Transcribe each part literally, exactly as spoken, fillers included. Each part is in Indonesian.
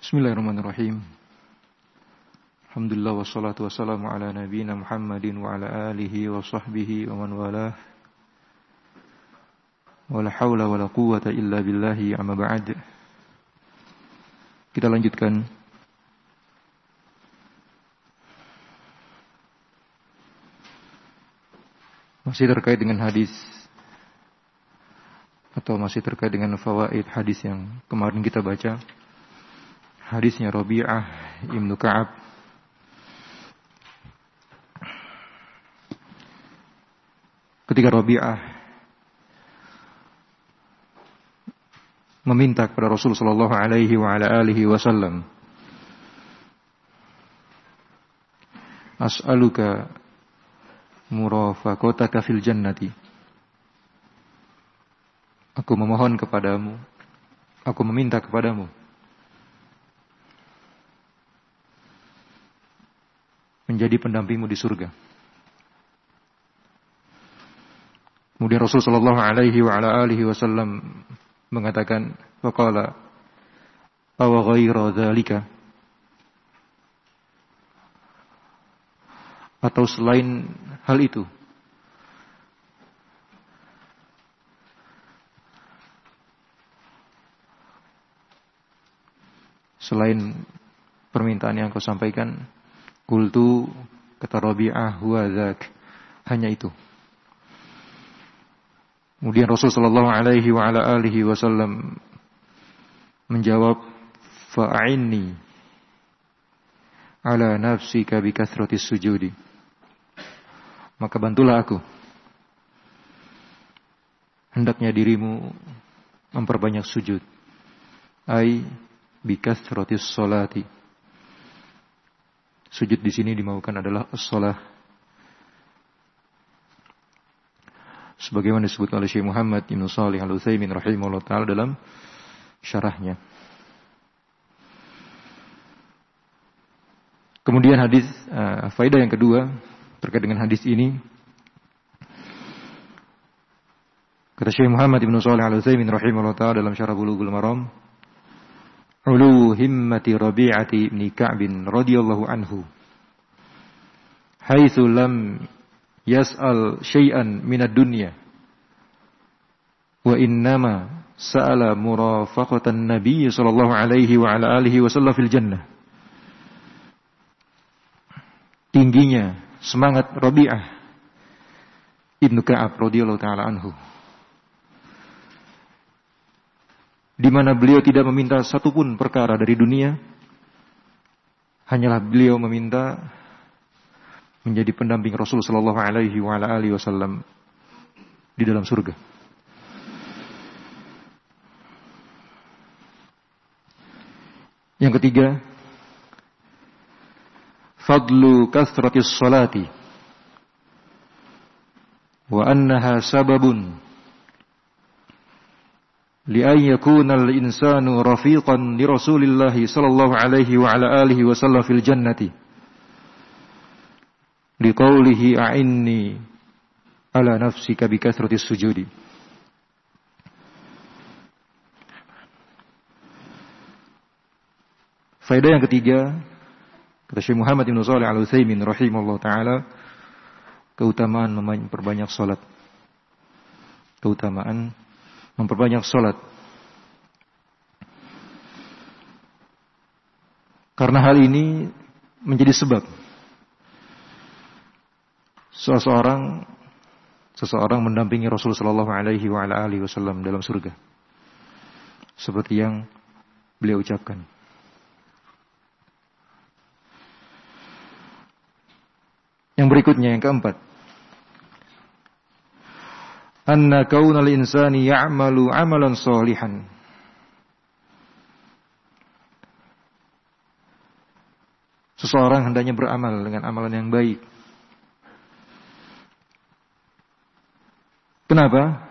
Bismillahirrahmanirrahim. Alhamdulillah wassalatu wassalamu ala nabiyyina Muhammadin wa ala alihi wa sahbihi wa man walah. Wala haula wala quwwata illa billahi amma ba'd. Kita lanjutkan masih terkait dengan hadis atau masih terkait dengan fawaid hadis yang kemarin kita baca. Hadisnya Rabi'ah Ibnu Ka'ab ketika Rabi'ah meminta kepada Rasul sallallahu alaihi wa ala alihi wasallam, as'aluka murafaqataka fil jannati. Aku memohon kepadamu, aku meminta kepadamu menjadi pendampingmu di surga. Kemudian Rasul sallallahu alaihi wa ala alihi wasallam mengatakan, faqala aw ghaira dzalika, atau selain hal itu. Selain permintaan yang kau sampaikan, qultu, kata Rabi'ah, huwa dzak, hanya itu. Kemudian Rasul sallallahu alaihi wa ala alihi wasallam menjawab, fa'inni ala nafsika bi kathratis sujudi. Maka bantulah aku, hendaknya dirimu memperbanyak sujud. Ai bi kathratis sholati. Sujud di sini dimaukan adalah as-shalah, sebagaimana disebut oleh Syekh Muhammad Ibn Shalih Al-Utsaimin rahimahullah ta'ala dalam syarahnya. Kemudian hadis uh, faedah yang kedua terkait dengan hadis ini, kata Syekh Muhammad Ibn Shalih Al-Utsaimin rahimahullah ta'ala dalam syarah Bulughul Maram, ulu himmati Rabi'ati ibn Ka'b radhiyallahu anhu haitsu lam yas'al syai'an minad dunya wa innama sa'ala murafaqatan nabiy sallallahu alaihi wa ala alihi wasallam fil jannah. Tingginya semangat Rabi'ah ibn Ka'ab radhiyallahu taala anhu, di mana beliau tidak meminta satupun perkara dari dunia, hanyalah beliau meminta menjadi pendamping Rasul sallallahu alaihi wa ala alihi wasallam di dalam surga. Yang ketiga, fadlu kathratis salati wa annaha sababun li'an yakuna al-insanu rafiqan li Rasulillah sallallahu alaihi wa ala alihi wa sallam fil jannati liqaulihi a'inni ala nafsika bi kathratis sujudi. Faedah yang ketiga, kata Syekh Muhammad Ibn Shalih Al-Utsaimin rahimahullah ta'ala, keutamaan memperbanyak salat. Keutamaan memperbanyak salat. Karena hal ini menjadi sebab seseorang seseorang mendampingi Rasul sallallahu alaihi wa ala alihi wasallam dalam surga. Seperti yang beliau ucapkan. Yang berikutnya, yang keempat, anna kaunal insani ya'malu amalan sholihan. Seseorang hendaknya beramal dengan amalan yang baik. Kenapa?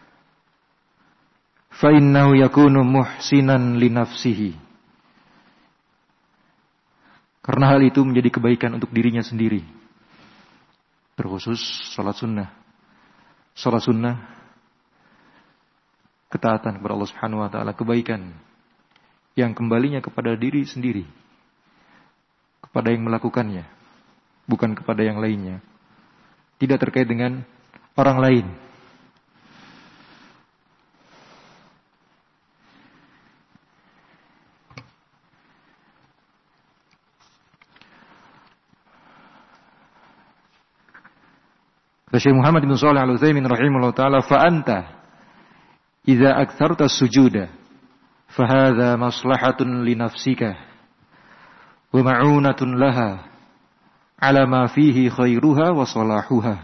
Fa innahu yakunu muhsinan li nafsihi. Karena hal itu menjadi kebaikan untuk dirinya sendiri. Terkhusus salat sunnah. Salat sunnah, ketaatan kepada Allah Subhanahu wa taala, kebaikan yang kembalinya kepada diri sendiri, kepada yang melakukannya, bukan kepada yang lainnya. Tidak terkait dengan orang lain. Syekh Muhammad bin Shalih Al-Utsaimin rahimahullah taala, fa anta idza aktsarta sujuda fa hadza maslahatun li nafsika wa ma'unatun laha ala ma fihi khairuha wa salahuha.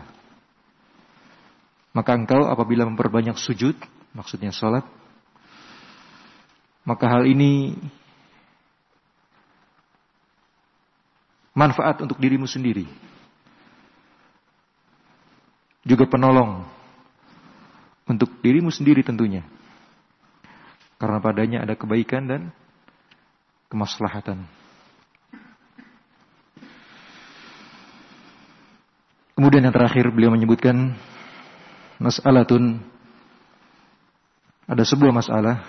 Maka engkau apabila memperbanyak sujud, maksudnya salat, maka hal ini manfaat untuk dirimu sendiri, juga penolong untuk dirimu sendiri tentunya, karena padanya ada kebaikan dan kemaslahatan. Kemudian yang terakhir beliau menyebutkan mas'alatun, ada sebuah masalah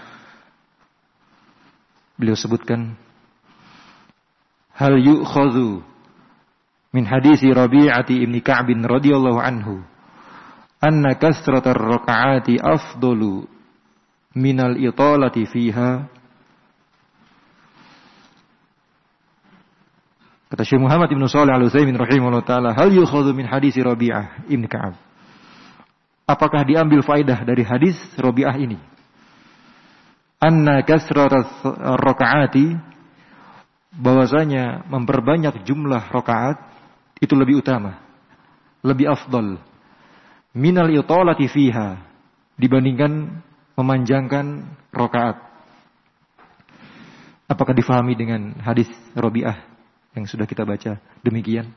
beliau sebutkan, hal yu'khadhu min hadisi Rabi'ati ibni Ka'bin radhiyallahu anhu anna kasratar raka'ati afdalu minal italati fiha. Kata Syekh Muhammad bin Shalih Al-Utsaimin rahimahullah taala, hal yukhadhu min hadis Rabi'ah ibn Ka'ab. Apakah diambil faedah dari hadis Rabi'ah ini? Anna kasratar raka'ati, bahwasanya memperbanyak jumlah rakaat itu lebih utama, lebih afdal minal italati fiha, dibandingkan memanjangkan rakaat. Apakah difahami dengan hadis Rabi'ah yang sudah kita baca demikian?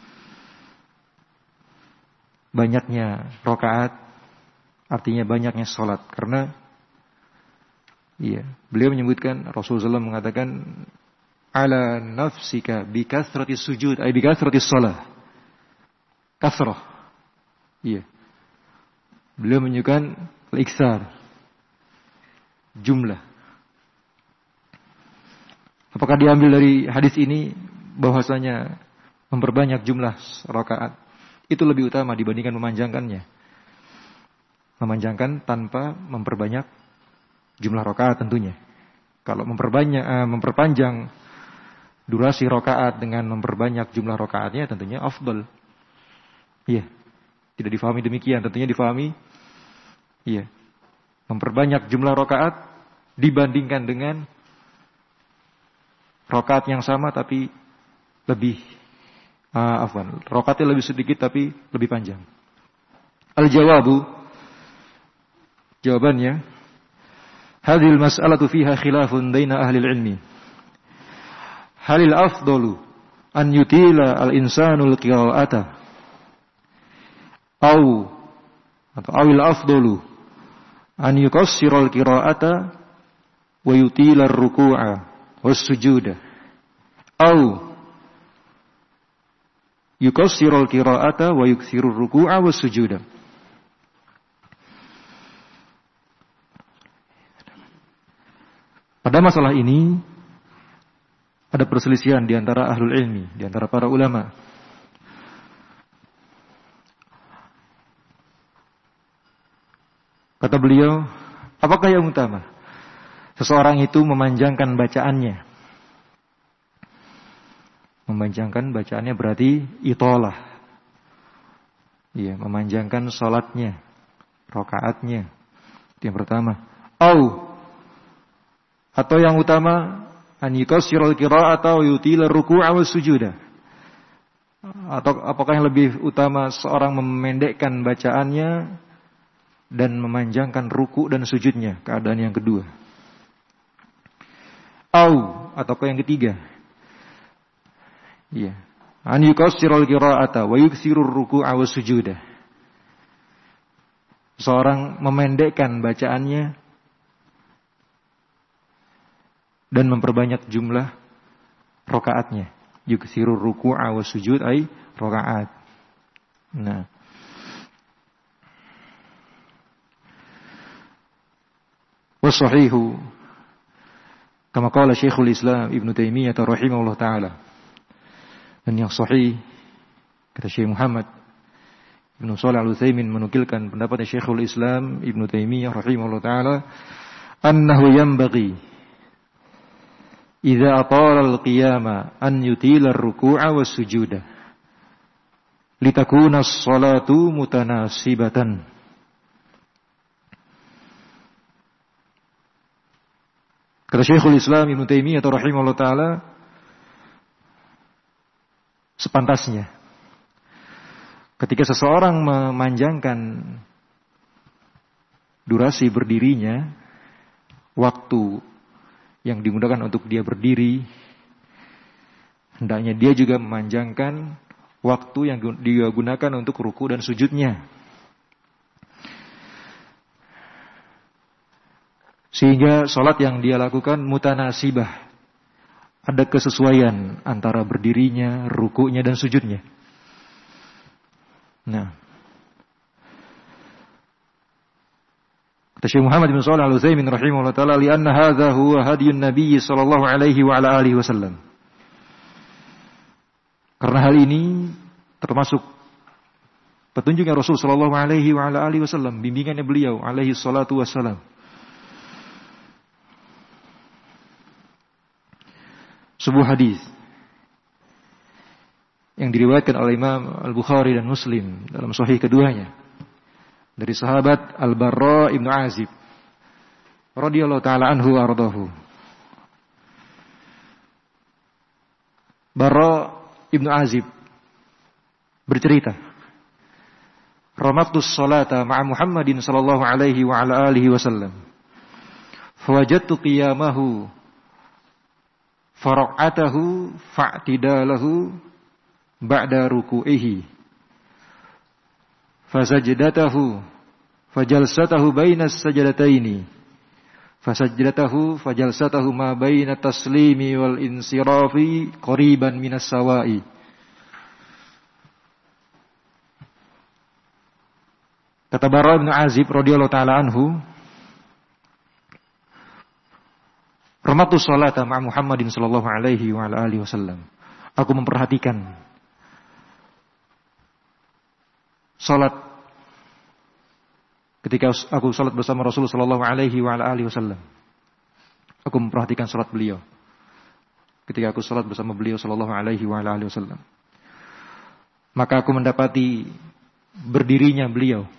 Banyaknya rakaat artinya banyaknya salat, karena iya, beliau menyebutkan, Rasulullah shallallahu alaihi wasallam mengatakan, ala nafsika bi kasrati sujud ay bi kasrati shalah. Kasrah. Iya. Beliau menunjukkan al-iksar, jumlah. Apakah diambil dari hadis ini bahwasanya memperbanyak jumlah rakaat itu lebih utama dibandingkan memanjangkannya? Memanjangkan tanpa memperbanyak jumlah rakaat tentunya. Kalau memperbanyak uh, memperpanjang durasi rakaat dengan memperbanyak jumlah rakaatnya tentunya afdal. Iya. Tidak difahami demikian, tentunya difahami iya, memperbanyak jumlah rakaat dibandingkan dengan rakaat yang sama tapi lebih uh, afwan, rakaatnya lebih sedikit tapi lebih panjang. Al-jawabu, jawabannya, hadhil mas'alatu fiha khilafun baina ahli ilmi. Halil afdalu an yutila al-insanul qira'ata Au atau awil afdalu an yukassiral qira'ata wa yutila ar-ruku'a was sujuda, au yukassiral qira'ata wa yuksiru ar-ruku'a was sujuda. Pada masalah ini ada perselisihan di antara ahlul ilmi, di antara para ulama. Kata beliau, apakah yang utama? Seseorang itu memanjangkan bacaannya. Memanjangkan bacaannya berarti italah. Iya, memanjangkan salatnya, rakaatnya. Itu yang pertama. Au, atau yang utama, an yukassiral qira'ata wa yutila ruku'a was sujuda. Atau apakah yang lebih utama seorang memendekkan bacaannya dan memanjangkan ruku dan sujudnya, keadaan yang kedua. Au, ataukah yang ketiga? Iya. An yukassiral qira'ata wa yuksiru ruku'a was sujuda. Seorang memendekkan bacaannya dan memperbanyak jumlah rakaatnya. Yuksiru ruku'a was sujud ay rakaat. Nah, wasahihu, Kama qala Syekhul Islam Ibnu Taimiyah rahimahullah taala. Dan yang sahih kata Syekh Muhammad Ibnu Shalih Al-Utsaimin menukilkan pendapatnya Syekhul Islam Ibnu Taimiyah rahimahullah taala, annahu yanbaghi idza atala al-qiyama an yutila ar-ruku'a was-sujuda litakuna as-salatu mutanasibatan. Kata Syekhul Islam Ibnu Taimiyah rahimahullah taala, sepantasnya ketika seseorang memanjangkan durasi berdirinya, waktu yang dimudahkan untuk dia berdiri, hendaknya dia juga memanjangkan waktu yang dia gunakan untuk ruku dan sujudnya. Sehingga sholat yang dia lakukan mutanasibah, ada kesesuaian antara berdirinya, rukunya dan sujudnya. Nah, kata Syekh Muhammad bin Shalih Al-Utsaimin rahimahullah taala, li'anna hadza huwa hadiyun nabiy sallallahu alaihi wa ala alihi wasallam. Karena hal ini termasuk petunjuknya Rasul sallallahu alaihi wa ala alihi wasallam, bimbingannya beliau alaihi salatu wassalam. Sebuah hadis yang diriwayatkan oleh Imam Al-Bukhari dan Muslim dalam sahih keduanya dari sahabat Al-Barra Ibnu Azib radhiyallahu taala anhu ardahu. Barra Ibnu Azib bercerita, "Ramaktus salata ma'a Muhammadin sallallahu alaihi wa ala alihi wasallam. Fawajadtu qiyamahu fara'atahu fa'tidalahu ba'da ruku'ihi fasajdatahu fajalsatahu bainas sajdataini fasajdatahu fajalsatahu ma baina taslimi wal insirafi qariban minas sawa'i." Kata Barra bin Azib radhiyallahu taala anhu, "Ramatu sholata ma'a Muhammadin sallallahu alaihi wa ala alihi wasallam." Aku memperhatikan salat ketika aku salat bersama Rasul sallallahu alaihi wa ala alihi wasallam. Aku memperhatikan salat beliau ketika aku salat bersama beliau sallallahu alaihi wa ala alihi wasallam. Maka aku mendapati berdirinya beliau,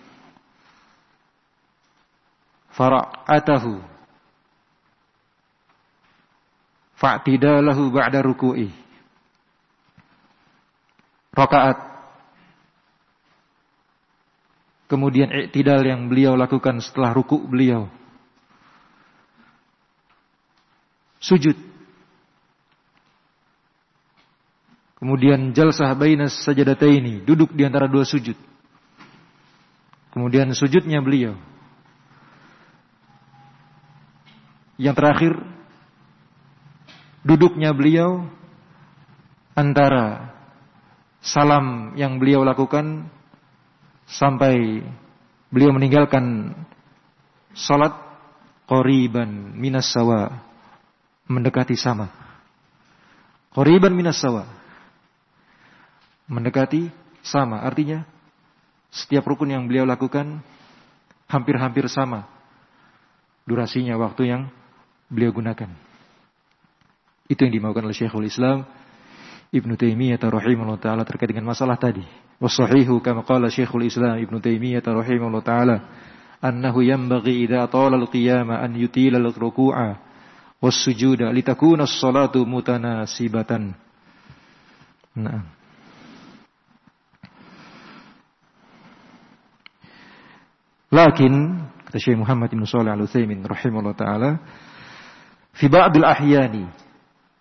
fara'atahu fa'tidalahu ba'da ruku'i, rakaat, kemudian i'tidal yang beliau lakukan setelah ruku' beliau, sujud, kemudian jalsah bainas sajadataini, duduk di antara dua sujud, kemudian sujudnya beliau, yang terakhir duduknya beliau antara salam yang beliau lakukan sampai beliau meninggalkan salat, qariban minas sawa, mendekati sama. Qariban minas sawa, mendekati sama, artinya setiap rukun yang beliau lakukan hampir-hampir sama durasinya, waktu yang beliau gunakan. Itu yang dimaukan oleh Syekhul Islam Ibnu Taimiyah rahimahullah taala terkait dengan masalah tadi. Wassahihu kama qala Syekhul Islam Ibnu Taimiyah rahimahullah taala, annahu yanbaghi idza tala al-qiyama an yutila al-ruku'a was-sujuda litakuna as-salatu mutanasibatan. Nah. Lakin kata Syekh Muhammad bin Shalih Al-Utsaimin rahimahullah taala, fi ba'dil ahyani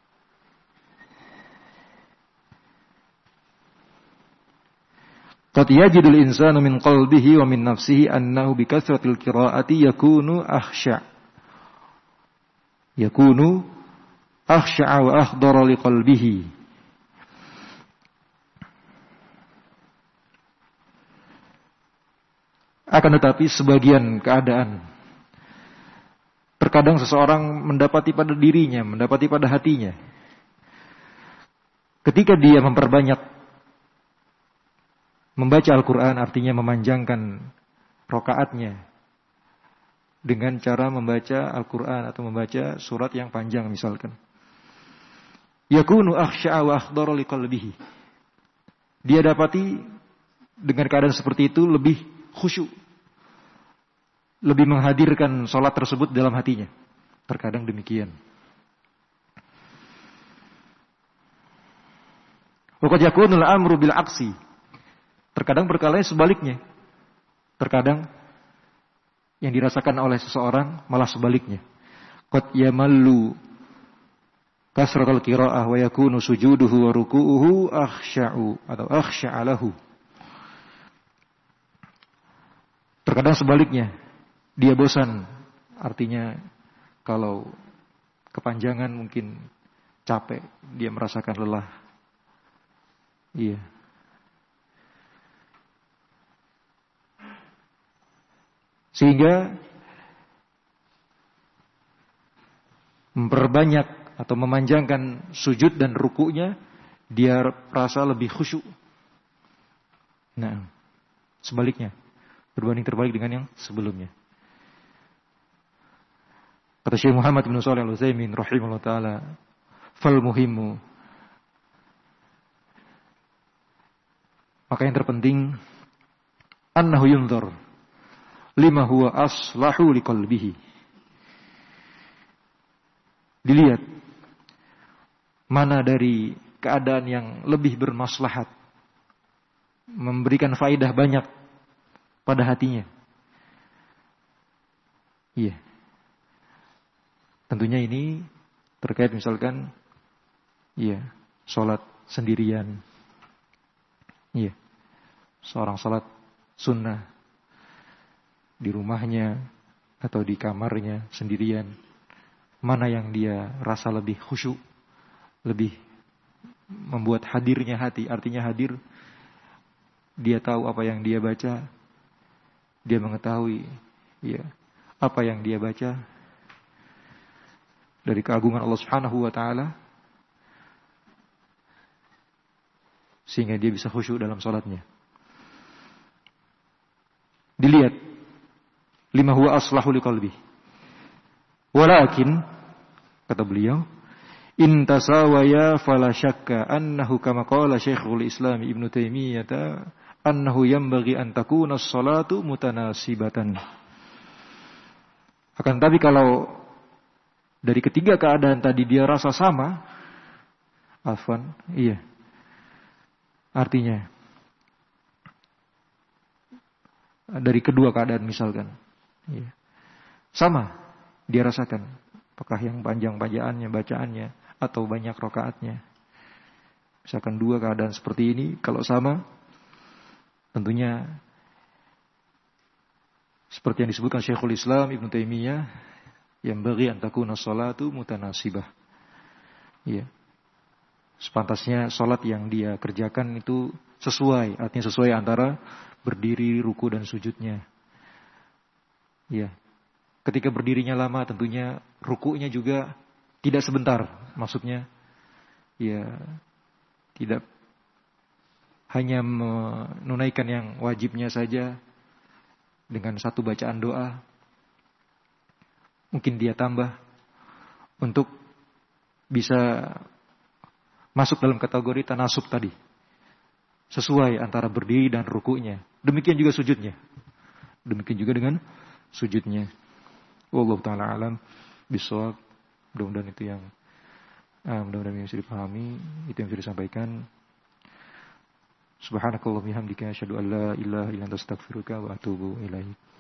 qad yajidul insanu min qalbihi wa min nafsihi annahu bi kathratil qira'ati yakunu akhsha' yakunu akhsha'a wa akhdara li qalbihi. Akan tetapi sebagian keadaan terkadang seseorang mendapati pada dirinya, mendapati pada hatinya. Ketika dia memperbanyak membaca Al-Quran, artinya memanjangkan rakaatnya dengan cara membaca Al-Quran atau membaca surat yang panjang misalkan. Yakunu akhsha'a wa akhdara liqalbihi. Dia dapati dengan keadaan seperti itu lebih khusyuk, lebih menghadirkan salat tersebut dalam hatinya. Terkadang demikian. Wa qad yakunul amru bil aksi. Terkadang berkalanya sebaliknya. Terkadang yang dirasakan oleh seseorang malah sebaliknya. Qad yamallu kasratul qiraa'ah wa yakunu sujuduhu wa ruku'uhu akhsha'u atau akhsha'a lahu. Terkadang sebaliknya, dia bosan. Artinya kalau kepanjangan mungkin capek, dia merasakan lelah. Iya. Sehingga memperbanyak atau memanjangkan sujud dan rukunya, dia rasa lebih khusyuk. Nah, sebaliknya, berbanding terbalik dengan yang sebelumnya. Kata Syekh Muhammad bin Shalih Al-Utsaimin rahimahullah taala, fal muhimmu, maka yang terpenting annahu yunzar lima huwa aslahu liqalbihi. Dilihat mana dari keadaan yang lebih bermaslahat, memberikan faidah banyak pada hatinya. Iya. Tentunya ini terkait misalkan iya, salat sendirian. Iya. Seorang salat sunnah di rumahnya atau di kamarnya sendirian. Mana yang dia rasa lebih khusyuk, lebih membuat hadirnya hati. Artinya hadir, dia tahu apa yang dia baca, dia mengetahui ya, apa yang dia baca dari keagungan Allah Subhanahu wa taala, sehingga dia bisa khusyuk dalam salatnya. Dilihat lima huwa aslahu liqalbi. Walakin, kata beliau, in tasawaya fala syakka annahu kama qala Syekhul Islam Ibnu Taimiyah annahu yanbaghi an takuna as-salatu mutanasibatan. Akan tapi kalau dari ketiga keadaan tadi dia rasa sama, afwan, iya. Artinya dari kedua keadaan misalkan, iya. Sama dia rasakan, apakah yang panjang bacaannya, bacaannya atau banyak rakaatnya. Misalkan dua keadaan seperti ini, kalau sama, tentunya seperti yang disebutkan Syekhul Islam Ibnu Taimiyah, yang bagi an takuna sholatu mutanasibah. Iya. Sepantasnya salat yang dia kerjakan itu sesuai, artinya sesuai antara berdiri, ruku dan sujudnya. Iya. Ketika berdirinya lama, tentunya rukunya juga tidak sebentar. Maksudnya, ya tidak hanya menunaikan yang wajibnya saja dengan satu bacaan doa. Mungkin dia tambah untuk bisa masuk dalam kategori tanasub tadi. Sesuai antara berdiri dan rukunya. Demikian juga sujudnya. Demikian juga dengan sujudnya. Wallahu ta'ala alam bisawab. Mudah-mudahan itu yang uh, mudah-mudahan yang bisa dipahami, itu yang bisa disampaikan. Subhanakallahumma bihamdika asyhadu an la ilaha illa anta astaghfiruka wa atubu ilaik.